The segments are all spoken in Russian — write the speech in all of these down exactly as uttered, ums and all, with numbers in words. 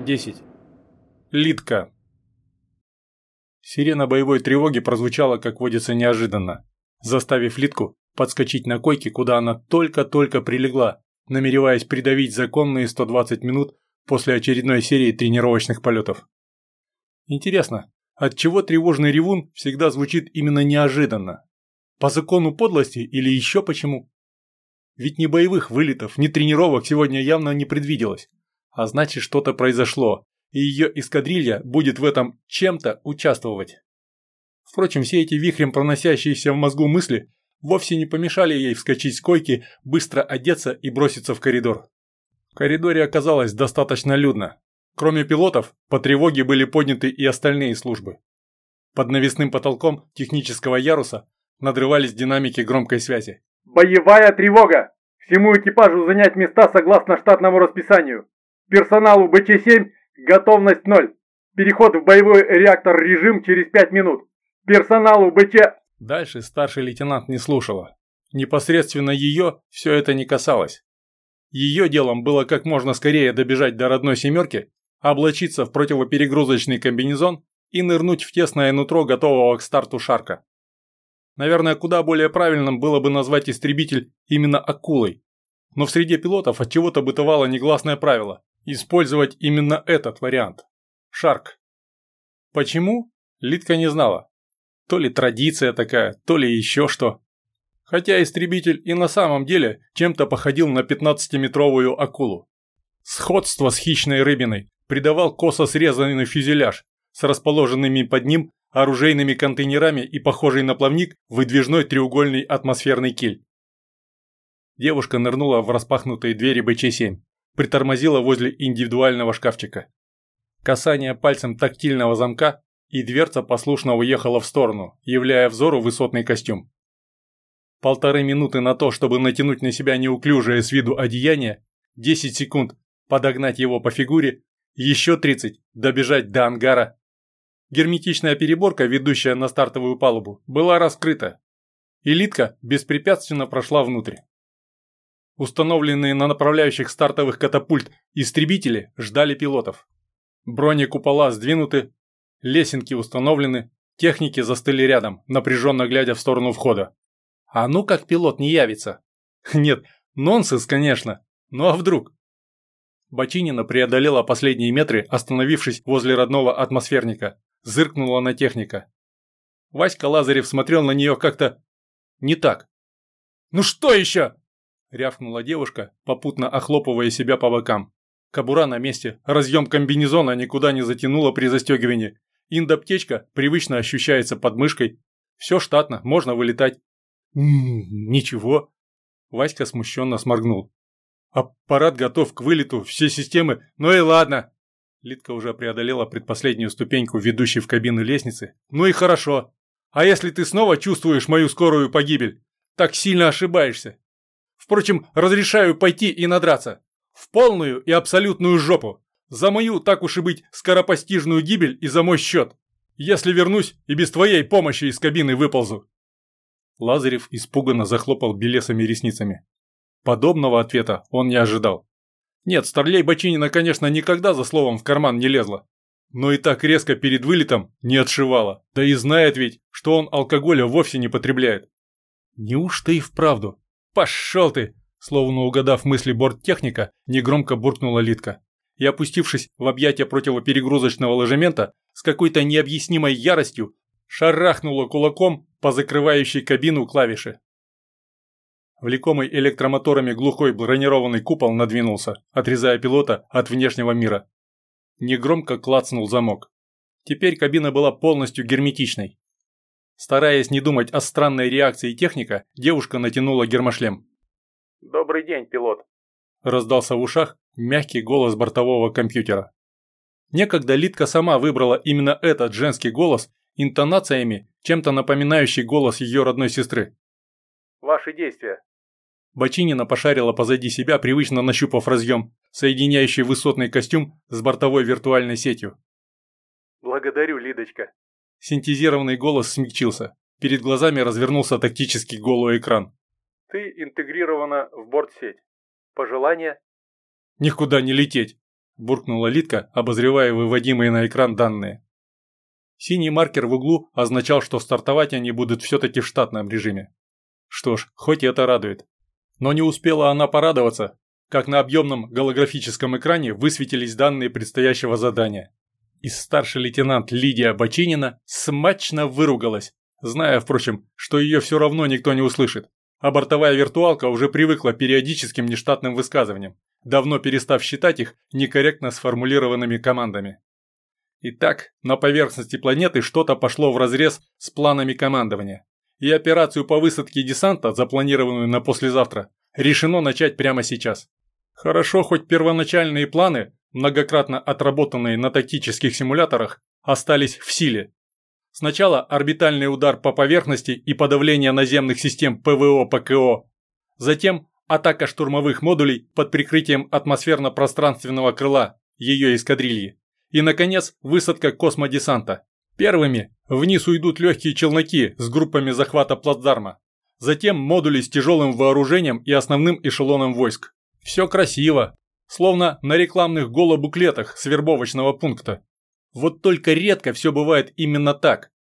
десять. Лидка. Сирена боевой тревоги прозвучала, как водится, неожиданно, заставив Лидку подскочить на койке, куда она только-только прилегла, намереваясь придавить законные сто двадцать минут после очередной серии тренировочных полетов. Интересно, отчего тревожный ревун всегда звучит именно неожиданно? По закону подлости или еще почему? Ведь ни боевых вылетов, ни тренировок сегодня явно не предвиделось. А значит, что-то произошло, и ее эскадрилья будет в этом чем-то участвовать. Впрочем, все эти вихрем проносящиеся в мозгу мысли вовсе не помешали ей вскочить с койки, быстро одеться и броситься в коридор. В коридоре оказалось достаточно людно. Кроме пилотов, по тревоге были подняты и остальные службы. Под навесным потолком технического яруса надрывались динамики громкой связи. «Боевая тревога! Всему экипажу занять места согласно штатному расписанию. Персоналу бэ че семь готовность ноль. Переход в боевой реактор режим через пять минут. Персоналу бэ че...» Дальше старший лейтенант не слушала. Непосредственно ее все это не касалось. Ее делом было как можно скорее добежать до родной семерки, облачиться в противоперегрузочный комбинезон и нырнуть в тесное нутро готового к старту шарка. Наверное, куда более правильным было бы назвать истребитель именно акулой. Но в среде пилотов отчего-то бытовало негласное правило – использовать именно этот вариант – шарк. Почему? Лидка не знала. То ли традиция такая, то ли еще что. Хотя истребитель и на самом деле чем-то походил на пятнадцатиметровую акулу. Сходство с хищной рыбиной придавал косо срезанный фюзеляж с расположенными под ним оружейными контейнерами и похожий на плавник выдвижной треугольный атмосферный киль. Девушка нырнула в распахнутые двери бэ че семь, притормозила возле индивидуального шкафчика. Касание пальцем тактильного замка, и дверца послушно уехала в сторону, являя взору высотный костюм. Полторы минуты на то, чтобы натянуть на себя неуклюжее с виду одеяние, десять секунд подогнать его по фигуре, еще тридцать добежать до ангара. Герметичная переборка, ведущая на стартовую палубу, была раскрыта, и Лидка беспрепятственно прошла внутрь. Установленные на направляющих стартовых катапульт истребители ждали пилотов. Бронекупола сдвинуты, лесенки установлены, техники застыли рядом, напряженно глядя в сторону входа. А ну как пилот не явится? Нет, нонсенс, конечно, ну а вдруг? Бочинина преодолела последние метры, остановившись возле родного атмосферника. Зыркнула на техника. Васька Лазарев смотрел на нее как-то не так. «Ну что еще?» – рявкнула девушка, попутно охлопывая себя по бокам. Кобура на месте, разъем комбинезона никуда не затянула при застегивании. Инд-аптечка привычно ощущается под мышкой. Все штатно, можно вылетать. «М-м, ничего». Васька смущенно сморгнул. «Аппарат готов к вылету, все системы, ну и ладно». Лидка уже преодолела предпоследнюю ступеньку, ведущей в кабину лестницы. «Ну и хорошо. А если ты снова чувствуешь мою скорую погибель, так сильно ошибаешься. Впрочем, разрешаю пойти и надраться. В полную и абсолютную жопу. За мою, так уж и быть, скоропостижную гибель и за мой счет. Если вернусь и без твоей помощи из кабины выползу». Лазарев испуганно захлопал белесыми ресницами. Подобного ответа он не ожидал. Нет, старлей Бочинина, конечно, никогда за словом в карман не лезла. Но и так резко перед вылетом не отшивала. Да и знает ведь, что он алкоголя вовсе не потребляет. Неужто и вправду? Пошел ты! Словно угадав мысли борттехника, негромко буркнула Лидка. И, опустившись в объятия противоперегрузочного ложемента, с какой-то необъяснимой яростью шарахнула кулаком по закрывающей кабину клавиши. Влекомый электромоторами глухой бронированный купол надвинулся, отрезая пилота от внешнего мира. Негромко клацнул замок. Теперь кабина была полностью герметичной. Стараясь не думать о странной реакции техника, девушка натянула гермошлем. «Добрый день, пилот», – раздался в ушах мягкий голос бортового компьютера. Некогда Лидка сама выбрала именно этот женский голос интонациями, чем-то напоминающий голос ее родной сестры. «Ваши действия». Бочинина пошарила позади себя, привычно нащупав разъем, соединяющий высотный костюм с бортовой виртуальной сетью. «Благодарю, Лидочка». Синтезированный голос смягчился. Перед глазами развернулся тактический голоэкран. «Ты интегрирована в бортсеть. Пожелания?» «Никуда не лететь!» буркнула Литка, обозревая выводимые на экран данные. Синий маркер в углу означал, что стартовать они будут все-таки в штатном режиме. Что ж, хоть это радует. Но не успела она порадоваться, как на объемном голографическом экране высветились данные предстоящего задания. И старший лейтенант Лидия Бочинина смачно выругалась, зная, впрочем, что ее все равно никто не услышит, а бортовая виртуалка уже привыкла к периодическим нештатным высказываниям, давно перестав считать их некорректно сформулированными командами. Итак, на поверхности планеты что-то пошло вразрез с планами командования, и операцию по высадке десанта, запланированную на послезавтра, решено начать прямо сейчас. Хорошо, хоть первоначальные планы, многократно отработанные на тактических симуляторах, остались в силе. Сначала орбитальный удар по поверхности и подавление наземных систем ПВО-ПКО, затем атака штурмовых модулей под прикрытием атмосферно-пространственного крыла ее эскадрильи. И, наконец, высадка космодесанта. Первыми вниз уйдут легкие челноки с группами захвата плацдарма. Затем модули с тяжелым вооружением и основным эшелоном войск. Все красиво, словно на рекламных голобуклетах с вербовочного пункта. Вот только редко все бывает именно так.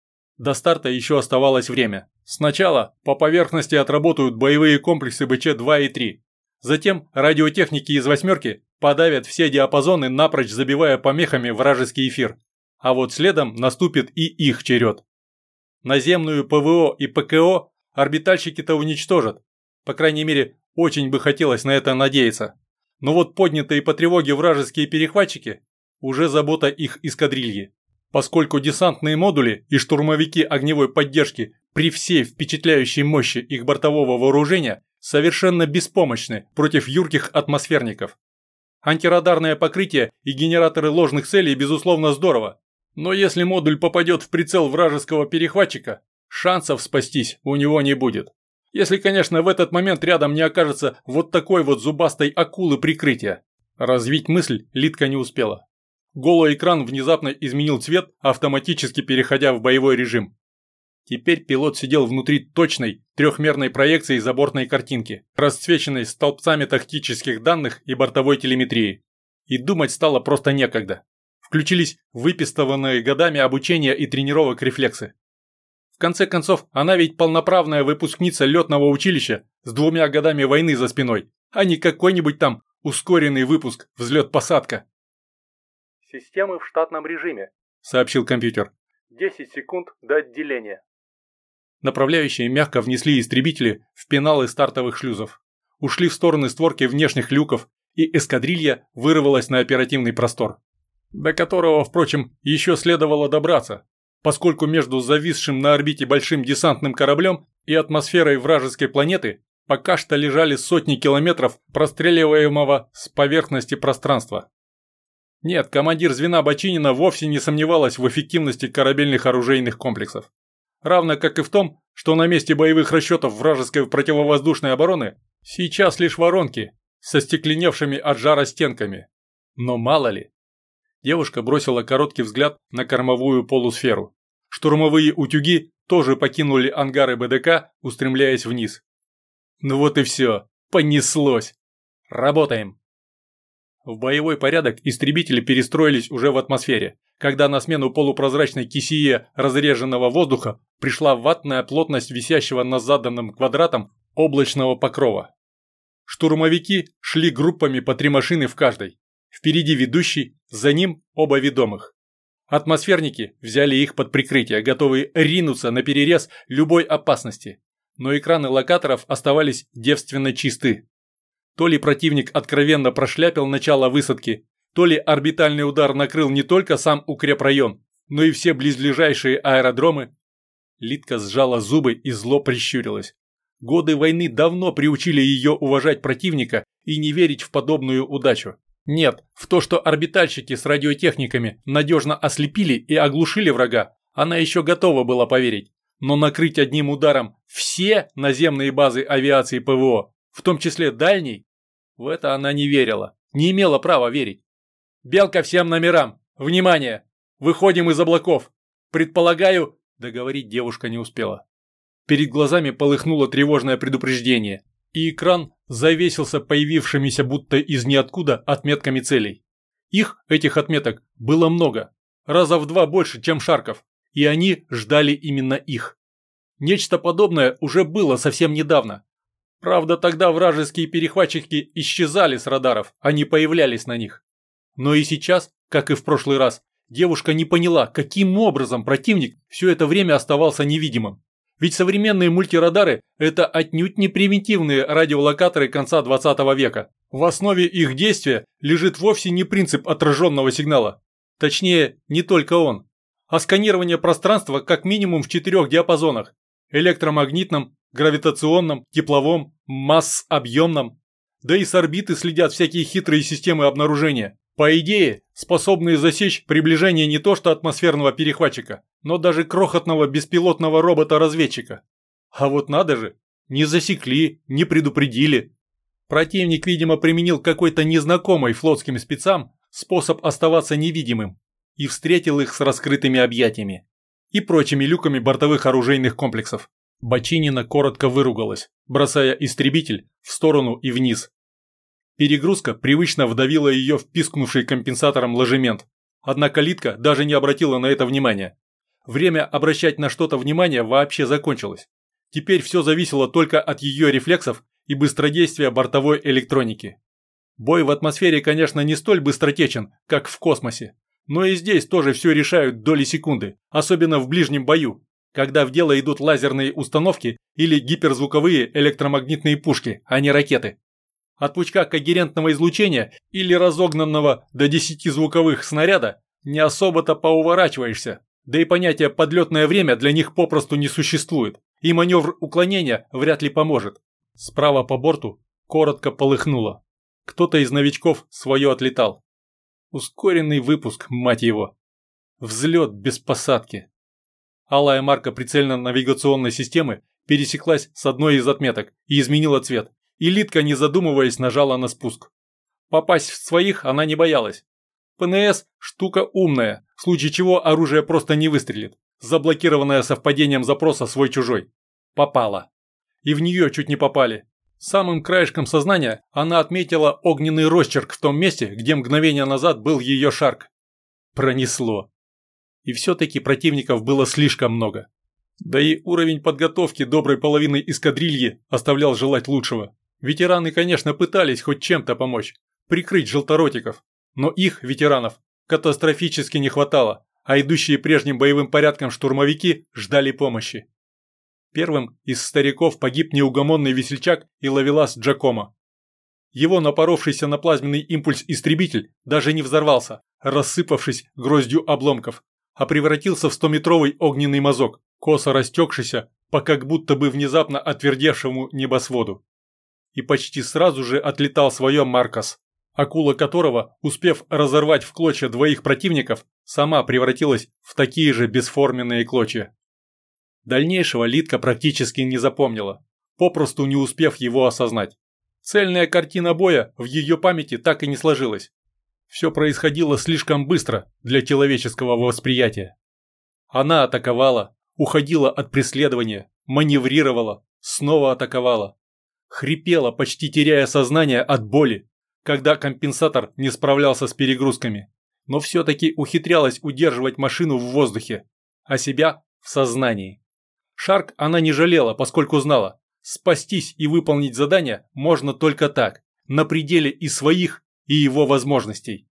До старта еще оставалось время. Сначала по поверхности отработают боевые комплексы Бэ Че два и три. Затем радиотехники из «восьмерки» подавят все диапазоны, напрочь забивая помехами вражеский эфир. А вот следом наступит и их черед. Наземную ПВО и ПКО орбитальщики-то уничтожат. По крайней мере, очень бы хотелось на это надеяться. Но вот поднятые по тревоге вражеские перехватчики уже забота их эскадрильи. Поскольку десантные модули и штурмовики огневой поддержки при всей впечатляющей мощи их бортового вооружения совершенно беспомощны против юрких атмосферников. Антирадарное покрытие и генераторы ложных целей безусловно здорово, но если модуль попадет в прицел вражеского перехватчика, шансов спастись у него не будет. Если, конечно, в этот момент рядом не окажется вот такой вот зубастой акулы прикрытия. Развить мысль Литка не успела. Голый экран внезапно изменил цвет, автоматически переходя в боевой режим. Теперь пилот сидел внутри точной трехмерной проекции забортной картинки, расцвеченной столбцами тактических данных и бортовой телеметрии. И думать стало просто некогда. Включились выпистованные годами обучения и тренировок рефлексы. В конце концов, она ведь полноправная выпускница летного училища с двумя годами войны за спиной, а не какой-нибудь там ускоренный выпуск взлет-посадка. «Системы в штатном режиме», — сообщил компьютер. «десять секунд до отделения». Направляющие мягко внесли истребители в пеналы стартовых шлюзов. Ушли в стороны створки внешних люков, и эскадрилья вырвалась на оперативный простор. До которого, впрочем, еще следовало добраться, поскольку между зависшим на орбите большим десантным кораблем и атмосферой вражеской планеты пока что лежали сотни километров простреливаемого с поверхности пространства. Нет, командир звена Бочинина вовсе не сомневалась в эффективности корабельных оружейных комплексов. Равно как и в том, что на месте боевых расчетов вражеской противовоздушной обороны сейчас лишь воронки со стекленевшими от жара стенками. Но мало ли. Девушка бросила короткий взгляд на кормовую полусферу. Штурмовые утюги тоже покинули ангары Бэ Дэ Ка, устремляясь вниз. Ну вот и все. Понеслось. Работаем. В боевой порядок истребители перестроились уже в атмосфере, когда на смену полупрозрачной кисее разреженного воздуха пришла ватная плотность висящего над заданным квадратом облачного покрова. Штурмовики шли группами по три машины в каждой. Впереди ведущий, за ним оба ведомых. Атмосферники взяли их под прикрытие, готовые ринуться на перерез любой опасности. Но экраны локаторов оставались девственно чисты. То ли противник откровенно прошляпил начало высадки, то ли орбитальный удар накрыл не только сам укрепрайон, но и все близлежащие аэродромы. Литка сжала зубы и зло прищурилась. Годы войны давно приучили ее уважать противника и не верить в подобную удачу. Нет, в то, что орбитальщики с радиотехниками надежно ослепили и оглушили врага, она еще готова была поверить. Но накрыть одним ударом все наземные базы авиации ПВО, в том числе дальний, в это она не верила, не имела права верить. «Белка всем номерам! Внимание! Выходим из облаков! Предполагаю...» Договорить девушка не успела. Перед глазами полыхнуло тревожное предупреждение, и экран завесился появившимися будто из ниоткуда отметками целей. Их, этих отметок, было много, раза в два больше, чем Шарков, и они ждали именно их. Нечто подобное уже было совсем недавно. Правда, тогда вражеские перехватчики исчезали с радаров, а не появлялись на них. Но и сейчас, как и в прошлый раз, девушка не поняла, каким образом противник все это время оставался невидимым. Ведь современные мультирадары – это отнюдь не примитивные радиолокаторы конца двадцатого века. В основе их действия лежит вовсе не принцип отраженного сигнала. Точнее, не только он. А сканирование пространства как минимум в четырех диапазонах – электромагнитном, гравитационном, тепловом, масс-объемном. Да и с орбиты следят всякие хитрые системы обнаружения. По идее, способные засечь приближение не то что атмосферного перехватчика, но даже крохотного беспилотного робота-разведчика. А вот надо же, не засекли, не предупредили. Противник, видимо, применил какой-то незнакомый флотским спецам способ оставаться невидимым и встретил их с раскрытыми объятиями и прочими люками бортовых оружейных комплексов. Бочинина коротко выругалась, бросая истребитель в сторону и вниз. Перегрузка привычно вдавила ее в пискнувший компенсатором ложемент. Однако Литка даже не обратила на это внимания. Время обращать на что-то внимание вообще закончилось. Теперь все зависело только от ее рефлексов и быстродействия бортовой электроники. Бой в атмосфере, конечно, не столь быстротечен, как в космосе. Но и здесь тоже все решают доли секунды, особенно в ближнем бою, когда в дело идут лазерные установки или гиперзвуковые электромагнитные пушки, а не ракеты. От пучка когерентного излучения или разогнанного до десяти звуковых снаряда не особо-то поуворачиваешься, да и понятие «подлетное время» для них попросту не существует, и маневр уклонения вряд ли поможет. Справа по борту коротко полыхнуло. Кто-то из новичков свое отлетал. Ускоренный выпуск, мать его. Взлет без посадки. Алая марка прицельно-навигационной системы пересеклась с одной из отметок и изменила цвет. И Литка, не задумываясь, нажала на спуск. Попасть в своих она не боялась. ПНС – штука умная, в случае чего оружие просто не выстрелит, заблокированное совпадением запроса свой-чужой. Попала. И в нее чуть не попали. Самым краешком сознания она отметила огненный росчерк в том месте, где мгновение назад был ее Шарк. Пронесло. И все-таки противников было слишком много. Да и уровень подготовки доброй половины эскадрильи оставлял желать лучшего. Ветераны, конечно, пытались хоть чем-то помочь, прикрыть желторотиков, но их, ветеранов, катастрофически не хватало, а идущие прежним боевым порядком штурмовики ждали помощи. Первым из стариков погиб неугомонный весельчак и ловелас Джакомо. Его напоровшийся на плазменный импульс истребитель даже не взорвался, рассыпавшись гроздью обломков, а превратился в стометровый огненный мазок, косо растекшийся по как будто бы внезапно отвердевшему небосводу. И почти сразу же отлетал свое Маркос, акула которого, успев разорвать в клочья двоих противников, сама превратилась в такие же бесформенные клочья. Дальнейшего Литка практически не запомнила, попросту не успев его осознать. Цельная картина боя в ее памяти так и не сложилась. Все происходило слишком быстро для человеческого восприятия. Она атаковала, уходила от преследования, маневрировала, снова атаковала. Хрипела, почти теряя сознание от боли, когда компенсатор не справлялся с перегрузками, но все-таки ухитрялась удерживать машину в воздухе, а себя в сознании. Шарк она не жалела, поскольку знала, спастись и выполнить задание можно только так, на пределе и своих, и его возможностей.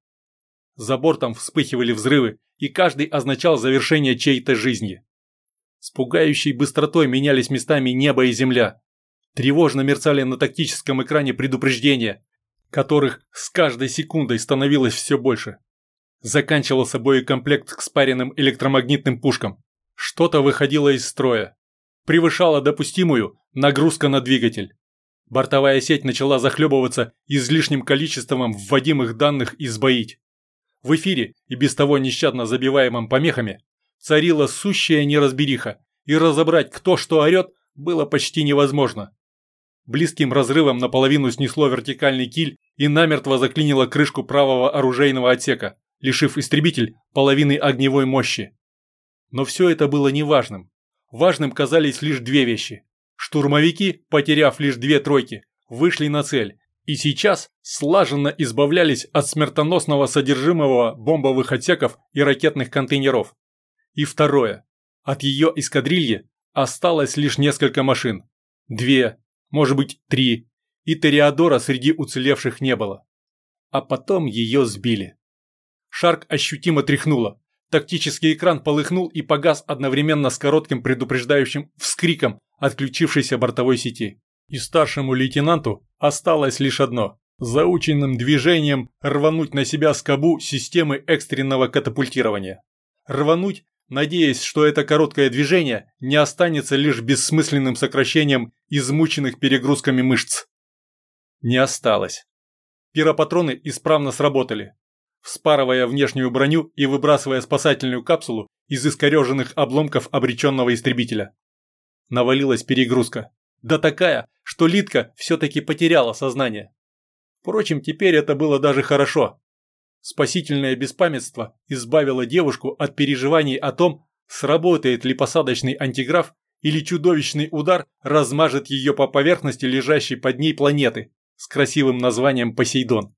За бортом вспыхивали взрывы, и каждый означал завершение чьей-то жизни. С пугающей быстротой менялись местами небо и земля. Тревожно мерцали на тактическом экране предупреждения, которых с каждой секундой становилось все больше. Заканчивался боекомплект к спаренным электромагнитным пушкам. Что-то выходило из строя. Превышала допустимую нагрузка на двигатель. Бортовая сеть начала захлебываться излишним количеством вводимых данных и сбоить. В эфире, и без того нещадно забиваемом помехами, царила сущая неразбериха, и разобрать, кто что орет, было почти невозможно. Близким разрывом наполовину снесло вертикальный киль и намертво заклинило крышку правого оружейного отсека, лишив истребитель половины огневой мощи. Но все это было неважным. Важным казались лишь две вещи. Штурмовики, потеряв лишь две тройки, вышли на цель, И сейчас слаженно избавлялись от смертоносного содержимого бомбовых отсеков и ракетных контейнеров. И второе. От ее эскадрильи осталось лишь несколько машин. Две, может быть, три. И Тореадора среди уцелевших не было. А потом ее сбили. Шарк ощутимо тряхнуло. Тактический экран полыхнул и погас одновременно с коротким предупреждающим вскриком отключившейся бортовой сети. И старшему лейтенанту осталось лишь одно – заученным движением рвануть на себя скобу системы экстренного катапультирования. Рвануть, надеясь, что это короткое движение не останется лишь бессмысленным сокращением измученных перегрузками мышц. Не осталось. Пиропатроны исправно сработали, вспарывая внешнюю броню и выбрасывая спасательную капсулу из искореженных обломков обреченного истребителя. Навалилась перегрузка. Да такая, что Лидка все-таки потеряла сознание. Впрочем, теперь это было даже хорошо. Спасительное беспамятство избавило девушку от переживаний о том, сработает ли посадочный антиграф или чудовищный удар размажет ее по поверхности лежащей под ней планеты с красивым названием Посейдон.